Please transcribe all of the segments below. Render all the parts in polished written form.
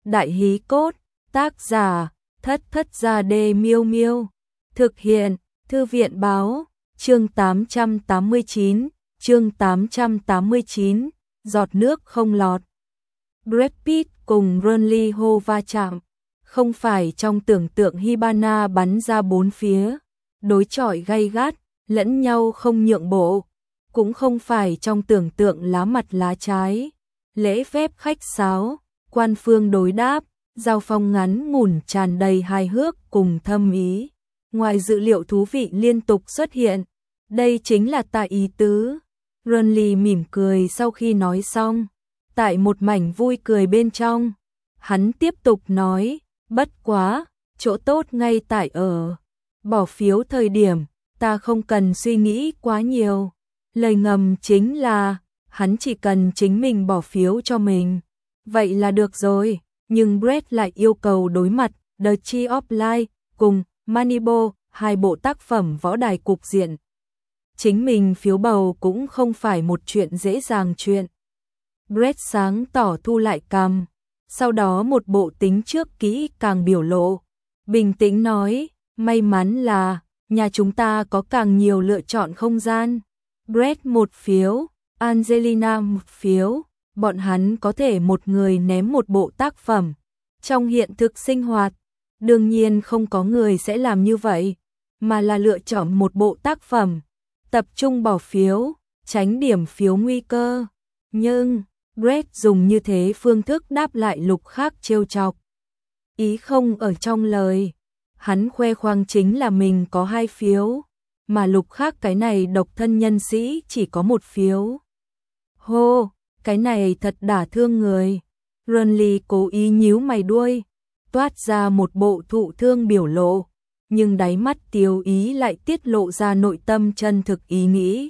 Đại hí cốt, tác giả, Thất Thất Gia Đê Miêu Miêu. Thực hiện, Thư viện báo, chương 889, giọt nước không lọt. Brad Pitt cùng Ronnie Ho va chạm, không phải trong tưởng tượng Hibana bắn ra bốn phía, đối chọi gay gắt, lẫn nhau không nhượng bộ, cũng không phải trong tưởng tượng lá mặt lá trái, lễ phép khách sáo, quan phương đối đáp, giao phong ngắn ngủn tràn đầy hài hước cùng thâm ý. Ngoài dự liệu thú vị liên tục xuất hiện, đây chính là tại ý tứ. Ronnie mỉm cười sau khi nói xong, tại một mảnh vui cười bên trong, hắn tiếp tục nói, bất quá, chỗ tốt ngay tại ở bỏ phiếu thời điểm, ta không cần suy nghĩ quá nhiều. Lời ngầm chính là, hắn chỉ cần chính mình bỏ phiếu cho mình. Vậy là được rồi, nhưng Brad lại yêu cầu đối mặt The Tree of Life cùng Moneyball, hai bộ tác phẩm võ đài cục diện. Chính mình phiếu bầu cũng không phải một chuyện dễ dàng chuyện. Brad sáng tỏ thu lại cằm, sau đó một bộ tính trước kỹ càng biểu lộ. Bình tĩnh nói, may mắn là, nhà chúng ta có càng nhiều lựa chọn không gian. Brad một phiếu, Angelina một phiếu, bọn hắn có thể một người ném một bộ tác phẩm. Trong hiện thực sinh hoạt, đương nhiên không có người sẽ làm như vậy, mà là lựa chọn một bộ tác phẩm, tập trung bỏ phiếu, tránh điểm phiếu nguy cơ. Nhưng, Brad dùng như thế phương thức đáp lại Lục Khắc trêu chọc. Ý không ở trong lời, hắn khoe khoang chính là mình có 2 phiếu, mà Lục Khắc cái này độc thân nhân sĩ chỉ có 1 phiếu. Hô, cái này thật đả thương người. Ronnie cố ý nhíu mày đuôi, toát ra một bộ thụ thương biểu lộ, nhưng đáy mắt tiêu ý lại tiết lộ ra nội tâm chân thực ý nghĩ.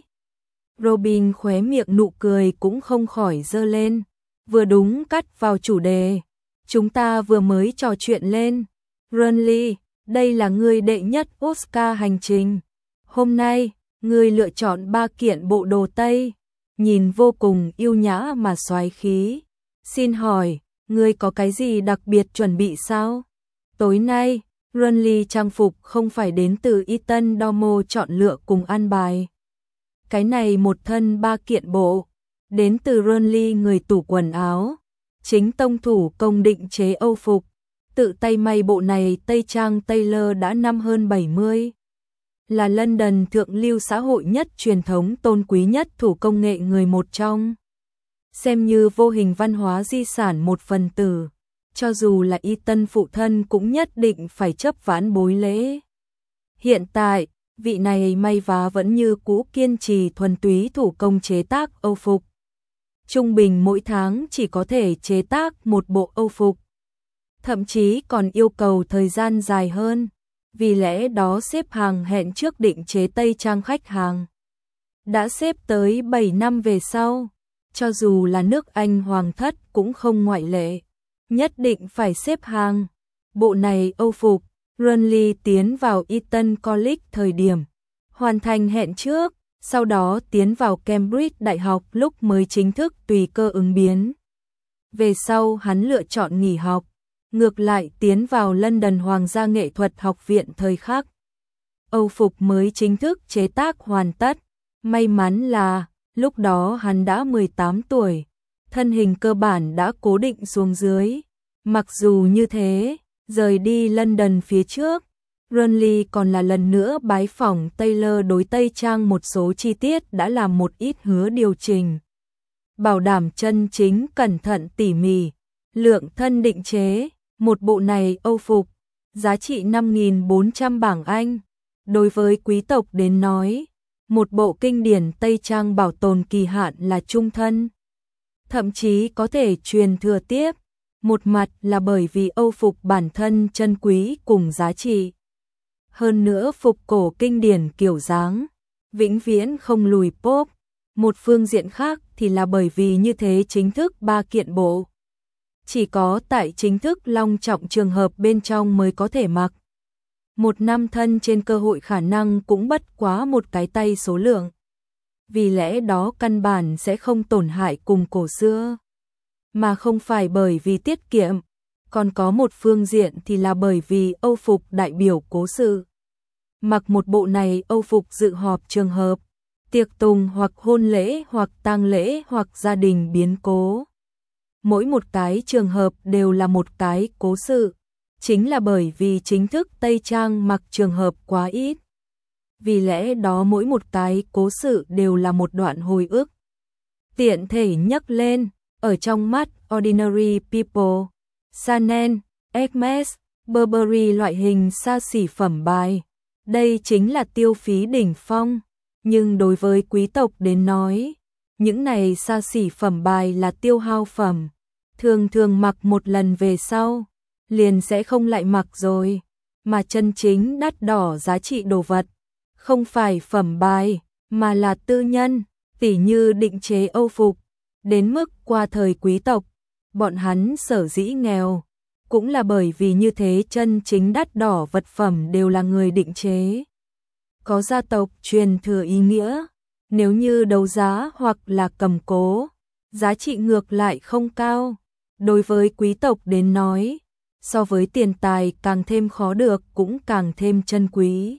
Robin khóe miệng nụ cười cũng không khỏi dơ lên, vừa đúng cắt vào chủ đề. Chúng ta vừa mới trò chuyện lên. Ronnie, đây là ngươi đệ nhất Oscar hành trình. Hôm nay, ngươi lựa chọn 3 kiện bộ đồ Tây, nhìn vô cùng yêu nhã mà soái khí. Xin hỏi, ngươi có cái gì đặc biệt chuẩn bị sao? Tối nay, Ronnie trang phục không phải đến từ Ethan Domo chọn lựa cùng an bài. Cái này một thân 3 kiện bộ, đến từ Ronnie người tủ quần áo, chính tông thủ công định chế Âu phục, tự tay may bộ này tây trang Taylor đã năm hơn 70. Là London thượng lưu xã hội nhất truyền thống tôn quý nhất thủ công nghệ người một trong. Xem như vô hình văn hóa di sản một phần tử, cho dù là Ethan phụ thân cũng nhất định phải chấp vãn bối lễ. Hiện tại, vị này may vá vẫn như cũ kiên trì thuần túy thủ công chế tác Âu phục. Trung bình mỗi tháng chỉ có thể chế tác một bộ Âu phục. Thậm chí còn yêu cầu thời gian dài hơn, vì lẽ đó xếp hàng hẹn trước định chế tây trang khách hàng. Đã xếp tới 7 năm về sau, cho dù là nước Anh hoàng thất cũng không ngoại lệ, nhất định phải xếp hàng. Bộ này Âu phục, Ronnie tiến vào Eton College thời điểm, hoàn thành hẹn trước, sau đó tiến vào Cambridge Đại học lúc mới chính thức tùy cơ ứng biến. Về sau hắn lựa chọn nghỉ học, ngược lại tiến vào London Hoàng gia Nghệ thuật học viện thời khắc. Âu phục mới chính thức chế tác hoàn tất, may mắn là lúc đó hắn đã 18 tuổi, thân hình cơ bản đã cố định xuống dưới. Mặc dù như thế, rời đi London phía trước, Ronnie còn là lần nữa bái phỏng Taylor đối tây trang một số chi tiết đã làm một ít hứa điều chỉnh. Bảo đảm chân chính cẩn thận tỉ mỉ, lượng thân định chế, một bộ này Âu phục, giá trị 5.400 bảng Anh. Đối với quý tộc đến nói, một bộ kinh điển tây trang bảo tồn kỳ hạn là trung thân. Thậm chí có thể truyền thừa tiếp, một mặt là bởi vì Âu phục bản thân chân quý cùng giá trị. Hơn nữa phục cổ kinh điển kiểu dáng, vĩnh viễn không lùi pop. Một phương diện khác thì là bởi vì như thế chính thức 3 kiện bộ. Chỉ có tại chính thức long trọng trường hợp bên trong mới có thể mặc. Một năm thân trên cơ hội khả năng cũng bất quá một cái tay số lượng. Vì lẽ đó căn bản sẽ không tổn hại cùng cổ xưa. Mà không phải bởi vì tiết kiệm, Còn có một phương diện thì là bởi vì Âu phục đại biểu cố sự. Mặc một bộ này Âu phục dự họp trường hợp, tiệc tùng hoặc hôn lễ hoặc tang lễ hoặc gia đình biến cố. Mỗi một cái trường hợp đều là một cái cố sự. Chính là bởi vì chính thức Tây Trang mặc trường hợp quá ít. Vì lẽ đó mỗi một cái cố sự đều là một đoạn hồi ức. Tiện thể nhắc lên, ở trong mắt Ordinary People, Chanel, Hermes, Burberry loại hình xa xỉ phẩm bài. Đây chính là tiêu phí đỉnh phong. Nhưng đối với quý tộc đến nói, những này xa xỉ phẩm bài là tiêu hao phẩm. Thường thường mặc một lần về sau, liền sẽ không lại mặc rồi. Mà chân chính đắt đỏ giá trị đồ vật, không phải phẩm bài, mà là tư nhân, tỉ như định chế Âu phục. Đến mức qua thời quý tộc, bọn hắn sở dĩ nghèo, cũng là bởi vì như thế chân chính đắt đỏ vật phẩm đều là người định chế. Có gia tộc truyền thừa ý nghĩa, nếu như đấu giá hoặc là cầm cố, giá trị ngược lại không cao. Đối với quý tộc đến nói, so với tiền tài càng thêm khó được cũng càng thêm chân quý.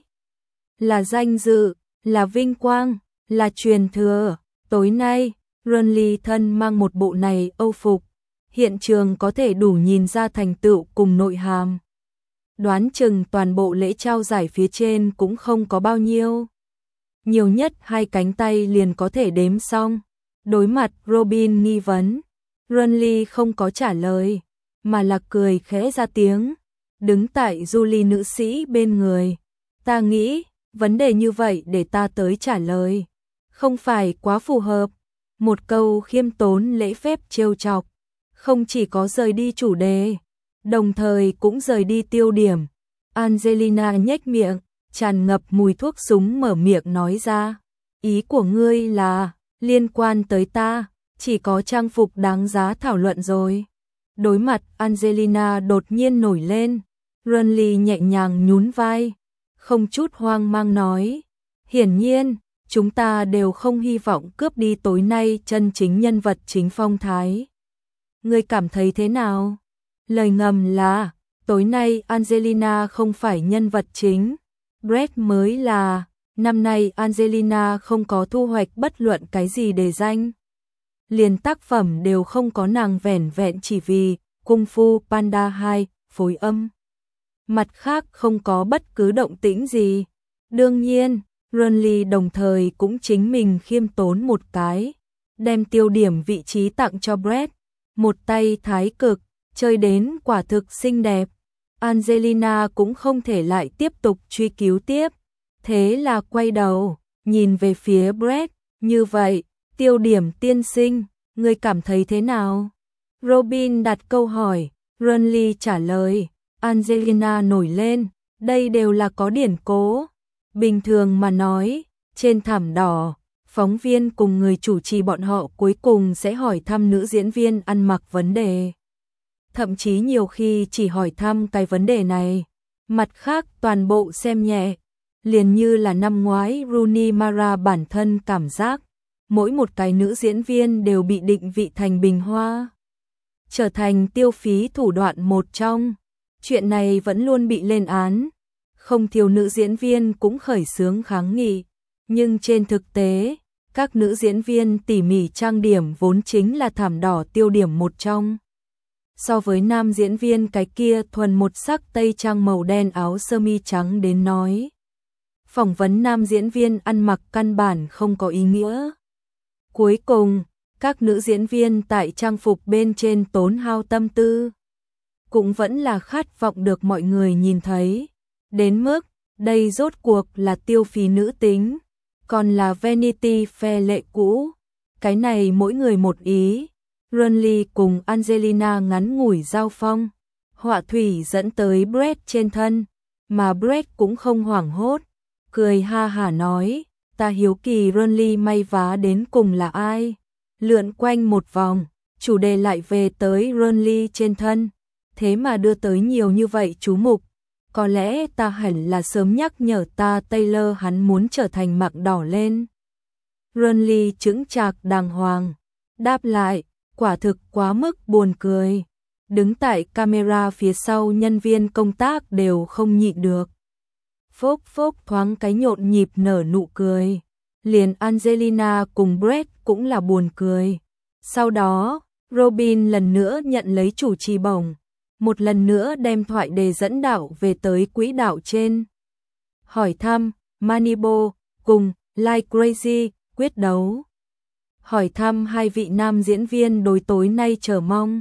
Là danh dự, là vinh quang, là truyền thừa. Tối nay, Runly thân mang một bộ này Âu phục, hiện trường có thể đủ nhìn ra thành tựu cùng nội hàm. Đoán chừng toàn bộ lễ trao giải phía trên cũng không có bao nhiêu. Nhiều nhất 2 cánh tay liền có thể đếm xong. Đối mặt Robin nghi vấn, Runly không có trả lời, mà là cười khẽ ra tiếng, đứng tại Julie nữ sĩ bên người. Ta nghĩ, vấn đề như vậy để ta tới trả lời, không phải quá phù hợp. Một câu khiêm tốn lễ phép trêu chọc, không chỉ có rời đi chủ đề, đồng thời cũng rời đi tiêu điểm. Angelina nhếch miệng, tràn ngập mùi thuốc súng mở miệng nói ra. Ý của ngươi là, liên quan tới ta, chỉ có trang phục đáng giá thảo luận rồi. Đối mặt Angelina đột nhiên nổi lên, Runly nhẹ nhàng nhún vai, không chút hoang mang nói. Hiển nhiên, chúng ta đều không hy vọng cướp đi tối nay chân chính nhân vật chính phong thái. Ngươi cảm thấy thế nào? Lời ngầm là, tối nay Angelina không phải nhân vật chính, Brett mới là. Năm nay Angelina không có thu hoạch bất luận cái gì đề danh. Liền tác phẩm đều không có nàng vẻn vẹn chỉ vì Kung Fu Panda 2 phối âm. Mặt khác không có bất cứ động tĩnh gì. Đương nhiên, Runly đồng thời cũng chính mình khiêm tốn một cái, đem tiêu điểm vị trí tặng cho Brett, một tay thái cực, chơi đến quả thực xinh đẹp. Angelina cũng không thể lại tiếp tục truy cứu tiếp, thế là quay đầu, nhìn về phía Brett, như vậy, tiêu điểm tiên sinh, ngươi cảm thấy thế nào? Robin đặt câu hỏi, Runly trả lời, Angelina nổi lên, đây đều là có điển cố. Bình thường mà nói, trên thảm đỏ, phóng viên cùng người chủ trì bọn họ cuối cùng sẽ hỏi thăm nữ diễn viên ăn mặc vấn đề. Thậm chí nhiều khi chỉ hỏi thăm cái vấn đề này, mặt khác toàn bộ xem nhẹ. Liền như là năm ngoái Rooney Mara bản thân cảm giác, mỗi một cái nữ diễn viên đều bị định vị thành bình hoa, trở thành tiêu phí thủ đoạn một trong. Chuyện này vẫn luôn bị lên án, không thiếu nữ diễn viên cũng khởi xướng kháng nghị, nhưng trên thực tế, các nữ diễn viên tỉ mỉ trang điểm vốn chính là thảm đỏ tiêu điểm một trong. So với nam diễn viên cái kia thuần một sắc tây trang màu đen áo sơ mi trắng đến nói, phỏng vấn nam diễn viên ăn mặc căn bản không có ý nghĩa. Cuối cùng, các nữ diễn viên tại trang phục bên trên tốn hao tâm tư, cũng vẫn là khát vọng được mọi người nhìn thấy. Đến mức, đây rốt cuộc là tiêu phí nữ tính, còn là Vanity Fair lệ cũ. Cái này mỗi người một ý. Runly cùng Angelina ngắn ngủi giao phong, họa thủy dẫn tới Brett trên thân, mà Brett cũng không hoảng hốt, cười ha hả nói, ta hiếu kỳ Runly may vá đến cùng là ai. Lượn quanh một vòng, chủ đề lại về tới Runly trên thân, thế mà đưa tới nhiều như vậy chú mục. Có lẽ ta hẳn là sớm nhắc nhở ta Taylor hắn muốn trở thành mạc đỏ lên. Runly chững chạc đàng hoàng, đáp lại, quả thực quá mức buồn cười. Đứng tại camera phía sau nhân viên công tác đều không nhịn được. Phốc phốc thoáng cái nhộn nhịp nở nụ cười. Liền Angelina cùng Brett cũng là buồn cười. Sau đó, Robin lần nữa nhận lấy chủ trì bổng. Một lần nữa đem thoại đề dẫn đạo về tới quỹ đạo trên. Hỏi thăm, Manibo, cùng, Like Crazy, quyết đấu. Hỏi thăm hai vị nam diễn viên đối tối nay chờ mong.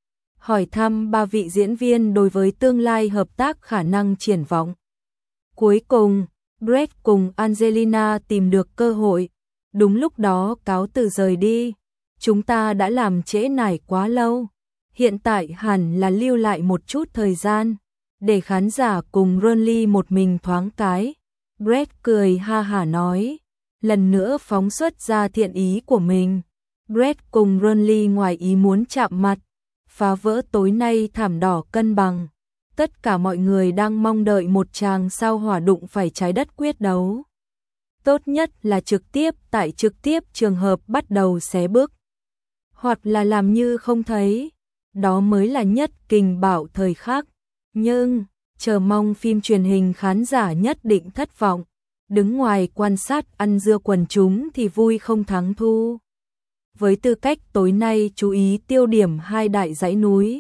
Hỏi thăm ba vị diễn viên đối với tương lai hợp tác khả năng triển vọng. Cuối cùng, Brett cùng Angelina tìm được cơ hội. Đúng lúc đó cáo từ rời đi. Chúng ta đã làm trễ nải quá lâu. Hiện tại hẳn là lưu lại một chút thời gian. Để khán giả cùng Ronly một mình thoáng cái. Brett cười ha hả nói. Lần nữa phóng xuất ra thiện ý của mình. Brett cùng Ronly ngoài ý muốn chạm mặt. Phá vỡ tối nay thảm đỏ cân bằng. Tất cả mọi người đang mong đợi một tràng sao hỏa đụng phải trái đất quyết đấu. Tốt nhất là trực tiếp trường hợp bắt đầu xé bước. Hoặc là làm như không thấy. Đó mới là nhất kình bạo thời khắc. Nhưng, chờ mong phim truyền hình khán giả nhất định thất vọng. Đứng ngoài quan sát ăn dưa quần chúng thì vui không thắng thu. Với tư cách tối nay chú ý tiêu điểm hai đại dãy núi.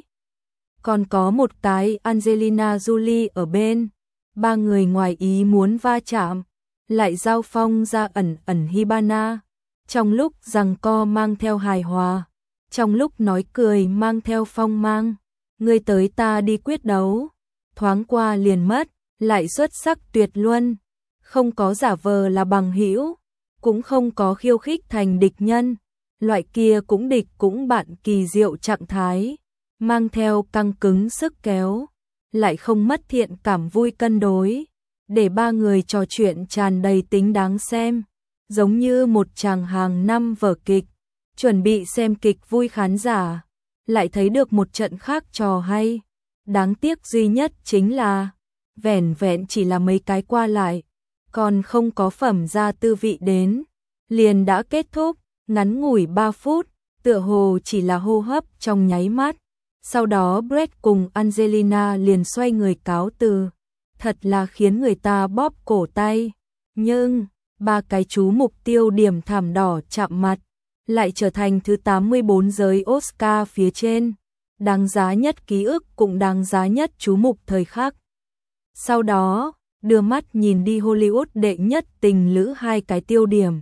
Còn có một cái Angelina Jolie ở bên. Ba người ngoài ý muốn va chạm. Lại giao phong ra ẩn Hibana. Trong lúc giằng co mang theo hài hòa. Trong lúc nói cười mang theo phong mang. Người tới ta đi quyết đấu. Thoáng qua liền mất. Lại xuất sắc tuyệt luân. Không có giả vờ là bằng hữu. Cũng không có khiêu khích thành địch nhân. Loại kia cũng địch cũng bạn kỳ diệu trạng thái. Mang theo căng cứng sức kéo. Lại không mất thiện cảm vui cân đối. Để ba người trò chuyện tràn đầy tính đáng xem. Giống như một chàng hàng năm vở kịch. Chuẩn bị xem kịch vui khán giả. Lại thấy được một trận khác trò hay. Đáng tiếc duy nhất chính là vẻn vẹn chỉ là mấy cái qua lại. Còn không có phẩm gia tư vị đến. Liền đã kết thúc. Ngắn ngủi 3 phút. Tựa hồ chỉ là hô hấp trong nháy mắt. Sau đó Brett cùng Angelina liền xoay người cáo từ. Thật là khiến người ta bóp cổ tay. Nhưng, ba cái chú mục tiêu điểm thảm đỏ chạm mặt. Lại trở thành thứ 84 giới Oscar phía trên. Đáng giá nhất ký ức cũng đáng giá nhất chú mục thời khắc. Sau đó, đưa mắt nhìn đi Hollywood đệ nhất tình lữ hai cái tiêu điểm.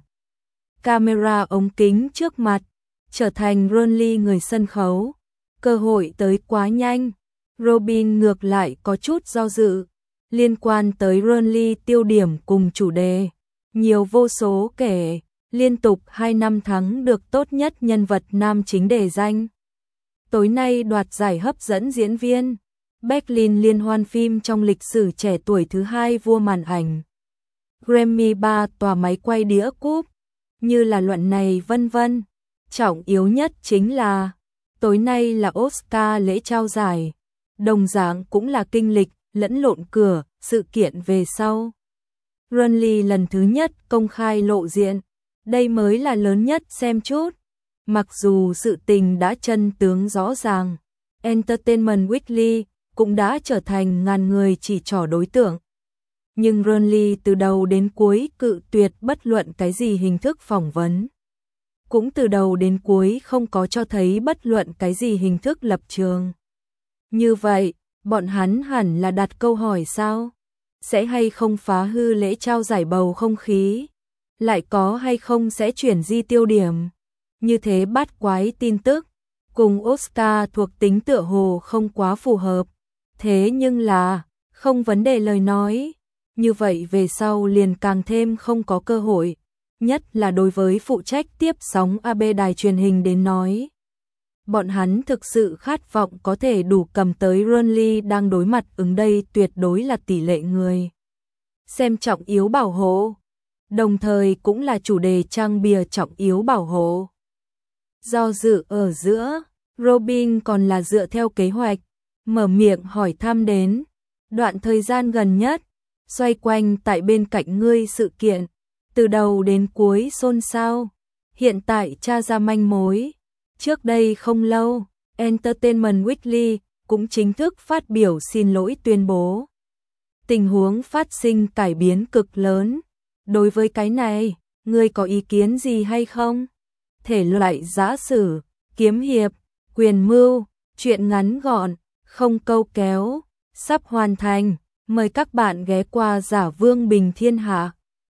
Camera ống kính trước mặt, trở thành Ronly người sân khấu. Cơ hội tới quá nhanh. Robin ngược lại có chút do dự. Liên quan tới Ronly tiêu điểm cùng chủ đề. Nhiều vô số kể. Liên tục 2 năm thắng được tốt nhất nhân vật nam chính đề danh. Tối nay đoạt giải hấp dẫn diễn viên. Berlin liên hoan phim trong lịch sử trẻ tuổi thứ 2 vua màn ảnh. Grammy 3 tòa máy quay đĩa cúp. Như là luận này vân vân. Trọng yếu nhất chính là tối nay là Oscar lễ trao giải. Đồng dạng cũng là kinh lịch lẫn lộn cửa sự kiện về sau. Ronly lần thứ nhất công khai lộ diện. Đây mới là lớn nhất xem chút. Mặc dù sự tình đã chân tướng rõ ràng. Entertainment Weekly cũng đã trở thành ngàn người chỉ trỏ đối tượng. Nhưng Ronly từ đầu đến cuối cự tuyệt bất luận cái gì hình thức phỏng vấn. Cũng từ đầu đến cuối không có cho thấy bất luận cái gì hình thức lập trường. Như vậy, bọn hắn hẳn là đặt câu hỏi sao? Sẽ hay không phá hư lễ trao giải bầu không khí? Lại có hay không sẽ chuyển di tiêu điểm? Như thế bát quái tin tức, cùng Oscar thuộc tính tựa hồ không quá phù hợp. Thế nhưng là, không vấn đề lời nói. Như vậy về sau liền càng thêm không có cơ hội. Nhất là đối với phụ trách tiếp sóng AB đài truyền hình đến nói. Bọn hắn thực sự khát vọng có thể đủ cầm tới Ronly đang đối mặt ứng đây tuyệt đối là tỷ lệ người. Xem trọng yếu bảo hộ. Đồng thời cũng là chủ đề trang bìa trọng yếu bảo hộ. Do dự ở giữa, Robin còn là dựa theo kế hoạch. Mở miệng hỏi thăm đến. Đoạn thời gian gần nhất, xoay quanh tại bên cạnh ngươi sự kiện. Từ đầu đến cuối xôn xao. Hiện tại tra ra manh mối. Trước đây không lâu, Entertainment Weekly cũng chính thức phát biểu xin lỗi tuyên bố. Tình huống phát sinh cải biến cực lớn. Đối với cái này, ngươi có ý kiến gì hay không? Thể loại giã sử, kiếm hiệp, quyền mưu, truyện ngắn gọn, không câu kéo, sắp hoàn thành. Mời các bạn ghé qua Giả Vương Bình Thiên Hạ.